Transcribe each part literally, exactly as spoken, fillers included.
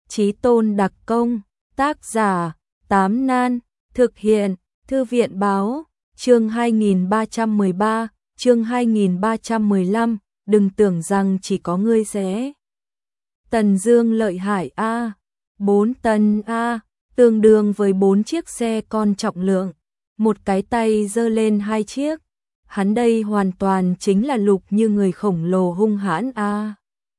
Chí tôn đặc công, tác giả, Tám Nan, thực hiện, Thư viện báo, chương hai nghìn ba trăm mười ba, chương hai nghìn ba trăm mười lăm, đừng tưởng rằng chỉ có ngươi sẽ. Tần Dương lợi hại a, bốn tấn a, tương đương với bốn chiếc xe con trọng lượng, một cái tay giơ lên hai chiếc. Hắn đây hoàn toàn chính là Lục Như người khổng lồ hung hãn a.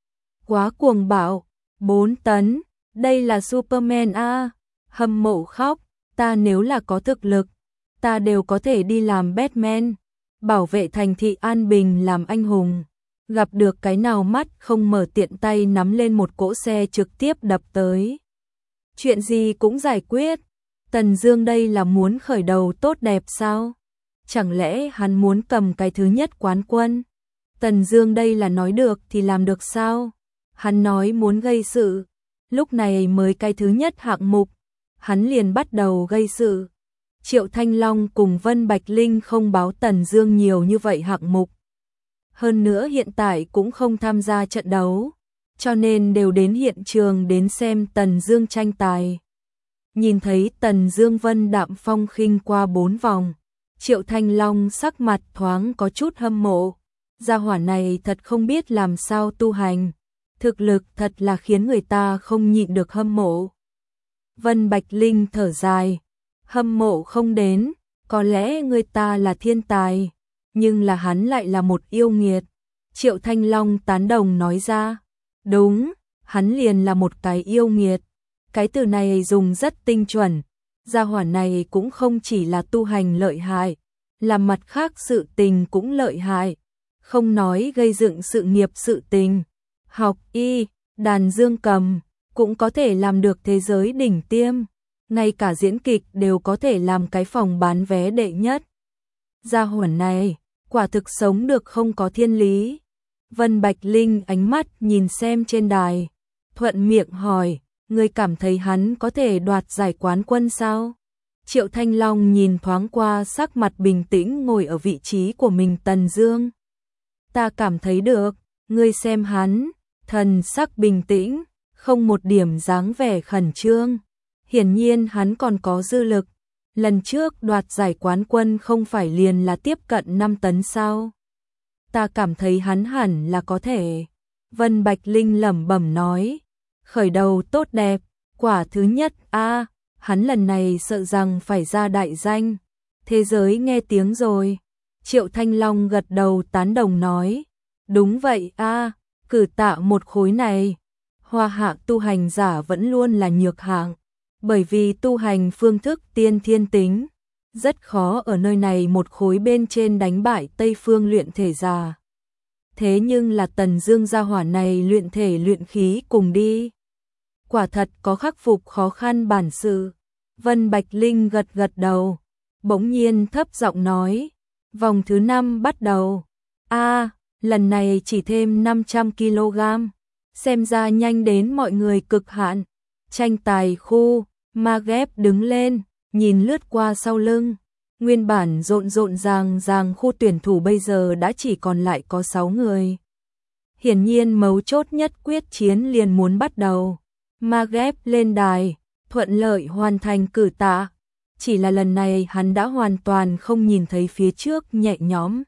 Quá cuồng bạo, bốn tấn, đây là Superman a. Hâm mộ khóc, ta nếu là có thực lực, ta đều có thể đi làm Batman, bảo vệ thành thị an bình làm anh hùng. Gặp được cái nào mắt không mở tiện tay nắm lên một cỗ xe trực tiếp đập tới. Chuyện gì cũng giải quyết. Tần Dương đây là muốn khởi đầu tốt đẹp sao? Chẳng lẽ hắn muốn cầm cái thứ nhất quán quân? Tần Dương đây là nói được thì làm được sao? Hắn nói muốn gây sự, lúc này mới cái thứ nhất hạng mục, hắn liền bắt đầu gây sự. Triệu Thanh Long cùng Vân Bạch Linh không báo Tần Dương nhiều như vậy hạng mục. Hơn nữa hiện tại cũng không tham gia trận đấu, cho nên đều đến hiện trường đến xem Tần Dương tranh tài. Nhìn thấy Tần Dương vân đạm phong khinh qua bốn vòng, Triệu Thanh Long sắc mặt thoáng có chút hâm mộ. Gia hỏa này thật không biết làm sao tu hành, thực lực thật là khiến người ta không nhịn được hâm mộ. Vân Bạch Linh thở dài, hâm mộ không đến, có lẽ người ta là thiên tài, nhưng là hắn lại là một yêu nghiệt. Triệu Thanh Long tán đồng nói ra, đúng, hắn liền là một cái yêu nghiệt. Cái từ này dùng rất tinh chuẩn, gia hỏa này cũng không chỉ là tu hành lợi hại, làm mặt khác sự tình cũng lợi hại, không nói gây dựng sự nghiệp sự tình, học y, đàn dương cầm, cũng có thể làm được thế giới đỉnh tiêm, ngay cả diễn kịch đều có thể làm cái phòng bán vé đệ nhất. Gia hỏa này, quả thực sống được không có thiên lý. Vân Bạch Linh ánh mắt nhìn xem trên đài, thuận miệng hỏi, ngươi cảm thấy hắn có thể đoạt giải quán quân sao? Triệu Thanh Long nhìn thoáng qua sắc mặt bình tĩnh ngồi ở vị trí của mình Tần Dương. Ta cảm thấy được, ngươi xem hắn, thần sắc bình tĩnh, không một điểm dáng vẻ khẩn trương. Hiển nhiên hắn còn có dư lực. Lần trước đoạt giải quán quân không phải liền là tiếp cận năm tấn sao? Ta cảm thấy hắn hẳn là có thể. Vân Bạch Linh lẩm bẩm nói, khởi đầu tốt đẹp, quả thứ nhất a, hắn lần này sợ rằng phải ra đại danh, thế giới nghe tiếng rồi. Triệu Thanh Long gật đầu tán đồng nói, đúng vậy a, cử tạ một khối này, hoa hạ tu hành giả vẫn luôn là nhược hạng, bởi vì tu hành phương thức tiên thiên tính, rất khó ở nơi này một khối bên trên đánh bại Tây phương luyện thể giả. Thế nhưng là Tần Dương gia hỏa này luyện thể luyện khí cùng đi, quả thật có khắc phục khó khăn bản sự. Vân Bạch Linh gật gật đầu, bỗng nhiên thấp giọng nói, vòng thứ năm bắt đầu. A, lần này chỉ thêm năm trăm ki lô gam, xem ra nhanh đến mọi người cực hạn. Tranh tài khu, Magep đứng lên, nhìn lướt qua sau lưng, nguyên bản rộn rộn ràng ràng khu tuyển thủ bây giờ đã chỉ còn lại có sáu người. Hiển nhiên mấu chốt nhất quyết chiến liền muốn bắt đầu. Magep lên đài, thuận lợi hoàn thành cử tạ, chỉ là lần này hắn đã hoàn toàn không nhìn thấy phía trước nhẹ nhõm.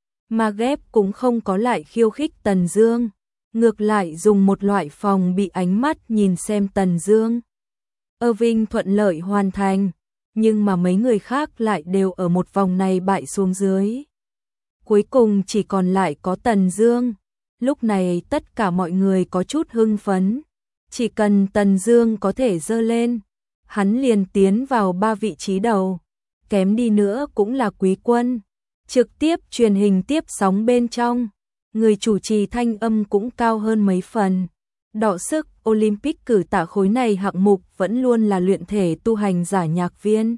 Magep cũng không có lại khiêu khích Tần Dương, ngược lại dùng một loại phòng bị ánh mắt nhìn xem Tần Dương. Irving thuận lợi hoàn thành, nhưng mà mấy người khác lại đều ở một vòng này bại xuống dưới. Cuối cùng chỉ còn lại có Tần Dương. Lúc này tất cả mọi người có chút hưng phấn. Chỉ cần Tần Dương có thể giơ lên, hắn liền tiến vào ba vị trí đầu, kém đi nữa cũng là quý quân. Trực tiếp truyền hình tiếp sóng bên trong, người chủ trì thanh âm cũng cao hơn mấy phần. Đọ sức Olympic cử tạ khối này hạng mục vẫn luôn là luyện thể tu hành giả nhạc viên.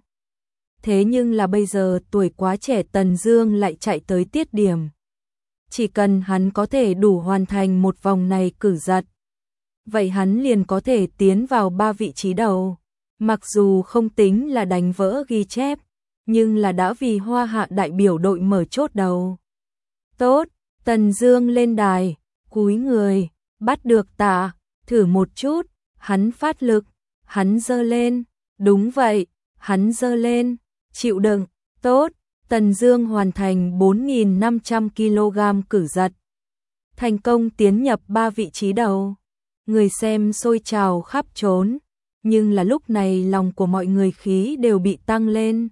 Thế nhưng là bây giờ tuổi quá trẻ Tần Dương lại chạy tới tiết điểm. Chỉ cần hắn có thể đủ hoàn thành một vòng này cử giật, vậy hắn liền có thể tiến vào ba vị trí đầu. Mặc dù không tính là đánh vỡ ghi chép, nhưng là đã vì Hoa Hạ đại biểu đội mở chốt đầu. Tốt, Tần Dương lên đài, cúi người, bắt được tạ, thử một chút, Hắn phát lực, hắn giơ lên, đúng vậy, hắn giơ lên, chịu đựng, tốt, Tần Dương hoàn thành bốn nghìn năm trăm ki lô gam cử giật. Thành công tiến nhập ba vị trí đầu. Người xem sôi trào khắp trốn, nhưng là lúc này lòng của mọi người khí đều bị tăng lên.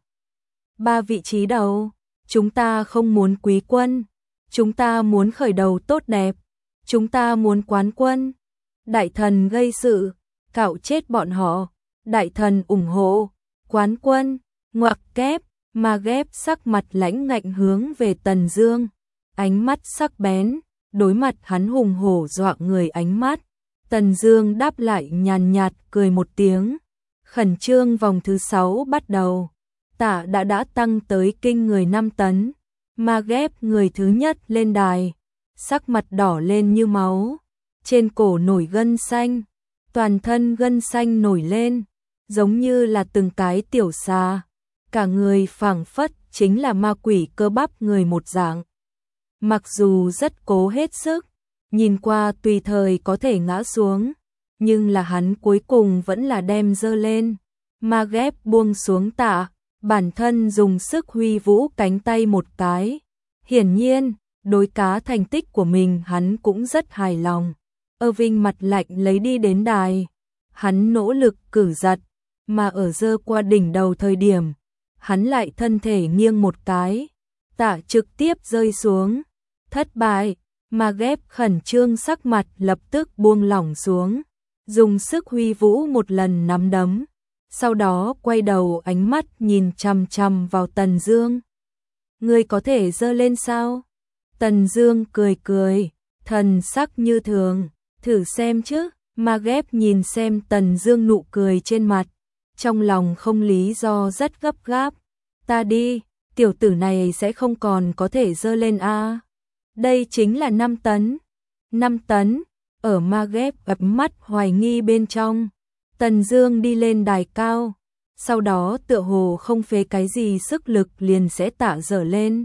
Ba vị trí đầu, chúng ta không muốn quý quân, chúng ta muốn khởi đầu tốt đẹp, chúng ta muốn quán quân. Đại thần gây sự, cạo chết bọn họ, đại thần ủng hộ, quán quân, ngoặc kép, mà ghép sắc mặt lãnh ngạnh hướng về Tần Dương, ánh mắt sắc bén, đối mặt hắn hùng hổ dọa người ánh mắt. Tần Dương đáp lại nhàn nhạt cười một tiếng, khẩn trương vòng thứ sáu bắt đầu. Tạ đã đã tăng tới kinh người năm tấn, mà ghép người thứ nhất lên đài, sắc mặt đỏ lên như máu, trên cổ nổi gân xanh, toàn thân gân xanh nổi lên, giống như là từng cái tiểu xà, cả người phảng phất chính là ma quỷ cơ bắp người một dạng. Mặc dù rất cố hết sức, nhìn qua tùy thời có thể ngã xuống, nhưng là hắn cuối cùng vẫn là đem dơ lên, mà ghép buông xuống Tạ, bản thân dùng sức huy vũ cánh tay một cái. Hiển nhiên, đối cá thành tích của mình hắn cũng rất hài lòng. Irving mặt lạnh lấy đi đến đài, hắn nỗ lực cử giật, mà ở dơ qua đỉnh đầu thời điểm, hắn lại thân thể nghiêng một cái, Tạ trực tiếp rơi xuống, thất bại, mà ghép khẩn trương sắc mặt lập tức buông lỏng xuống, dùng sức huy vũ một lần nắm đấm, sau đó quay đầu ánh mắt nhìn chằm chằm vào Tần Dương. Ngươi có thể giơ lên sao? Tần Dương cười cười, thần sắc như thường, thử xem chứ, mà ghép nhìn xem Tần Dương nụ cười trên mặt, trong lòng không lý do rất gấp gáp. Ta đi, tiểu tử này sẽ không còn có thể giơ lên a. À. Đây chính là năm tấn. năm tấn, ở ma ghép ập mắt hoài nghi bên trong. Tần Dương đi lên đài cao, sau đó tựa hồ không phế cái gì sức lực liền sẽ tạ dở lên.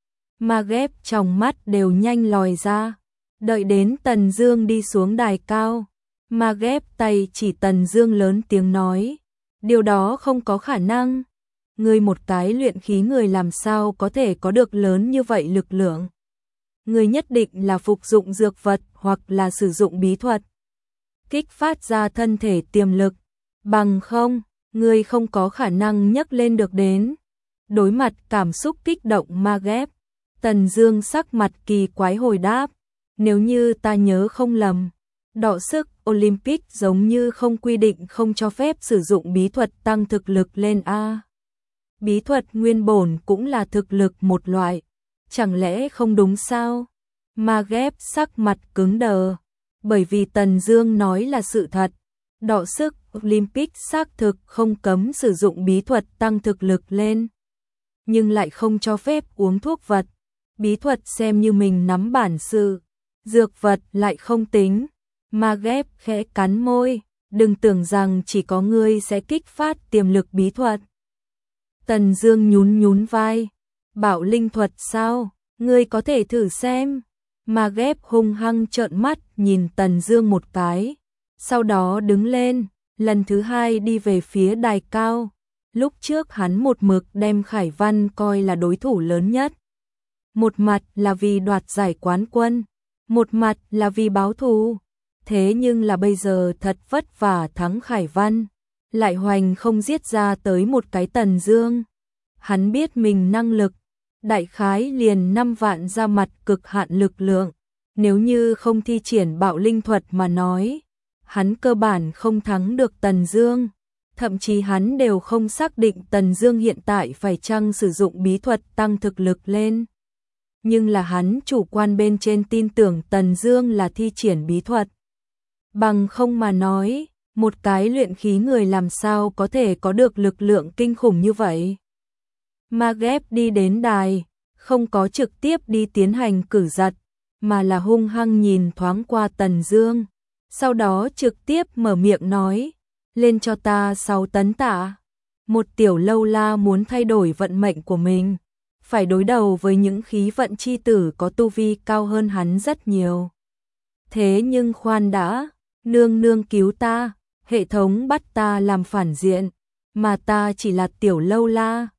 Ma ghép trong mắt đều nhanh lòi ra, đợi đến Tần Dương đi xuống đài cao, ma ghép tay chỉ Tần Dương lớn tiếng nói, điều đó không có khả năng. Ngươi một cái luyện khí người làm sao có thể có được lớn như vậy lực lượng? Ngươi nhất định là phục dụng dược vật hoặc là sử dụng bí thuật, kích phát ra thân thể tiềm lực, bằng không, ngươi không có khả năng nhấc lên được đến. Đối mặt cảm xúc kích động ma ghép, Tần Dương sắc mặt kỳ quái hồi đáp, nếu như ta nhớ không lầm, đọ sức Olympic giống như không quy định không cho phép sử dụng bí thuật tăng thực lực lên a. Bí thuật nguyên bổn cũng là thực lực một loại, chẳng lẽ không đúng sao? Ma ghép sắc mặt cứng đờ, bởi vì Tần Dương nói là sự thật, đọ sức Olympic xác thực không cấm sử dụng bí thuật tăng thực lực lên, nhưng lại không cho phép uống thuốc vật. Bí thuật xem như mình nắm bản sự, dược vật lại không tính. Ma ghép khẽ cắn môi, đừng tưởng rằng chỉ có ngươi sẽ kích phát tiềm lực bí thuật. Tần Dương nhún nhún vai, bảo linh thuật sao, ngươi có thể thử xem. Ma ghép hung hăng trợn mắt nhìn Tần Dương một cái, sau đó đứng lên, lần thứ hai đi về phía đài cao. Lúc trước hắn một mực đem Khải Văn coi là đối thủ lớn nhất. Một mặt là vì đoạt giải quán quân, một mặt là vì báo thù. Thế nhưng là bây giờ thật vất vả thắng Khải Văn, lại hoành không giết ra tới một cái Tần Dương. Hắn biết mình năng lực, đại khái liền năm vạn ra mặt cực hạn lực lượng, nếu như không thi triển bạo linh thuật mà nói, hắn cơ bản không thắng được Tần Dương, thậm chí hắn đều không xác định Tần Dương hiện tại phải chăng sử dụng bí thuật tăng thực lực lên. Nhưng là hắn chủ quan bên trên tin tưởng Tần Dương là thi triển bí thuật. Bằng không mà nói, một cái luyện khí người làm sao có thể có được lực lượng kinh khủng như vậy. Ma ghép đi đến đài, không có trực tiếp đi tiến hành cử giật, mà là hung hăng nhìn thoáng qua Tần Dương, sau đó trực tiếp mở miệng nói, lên cho ta sáu tấn tạ. Một tiểu lâu la muốn thay đổi vận mệnh của mình, phải đối đầu với những khí vận chi tử có tu vi cao hơn hắn rất nhiều. Thế nhưng khoan đã, nương nương cứu ta, hệ thống bắt ta làm phản diện, mà ta chỉ là tiểu lâu la.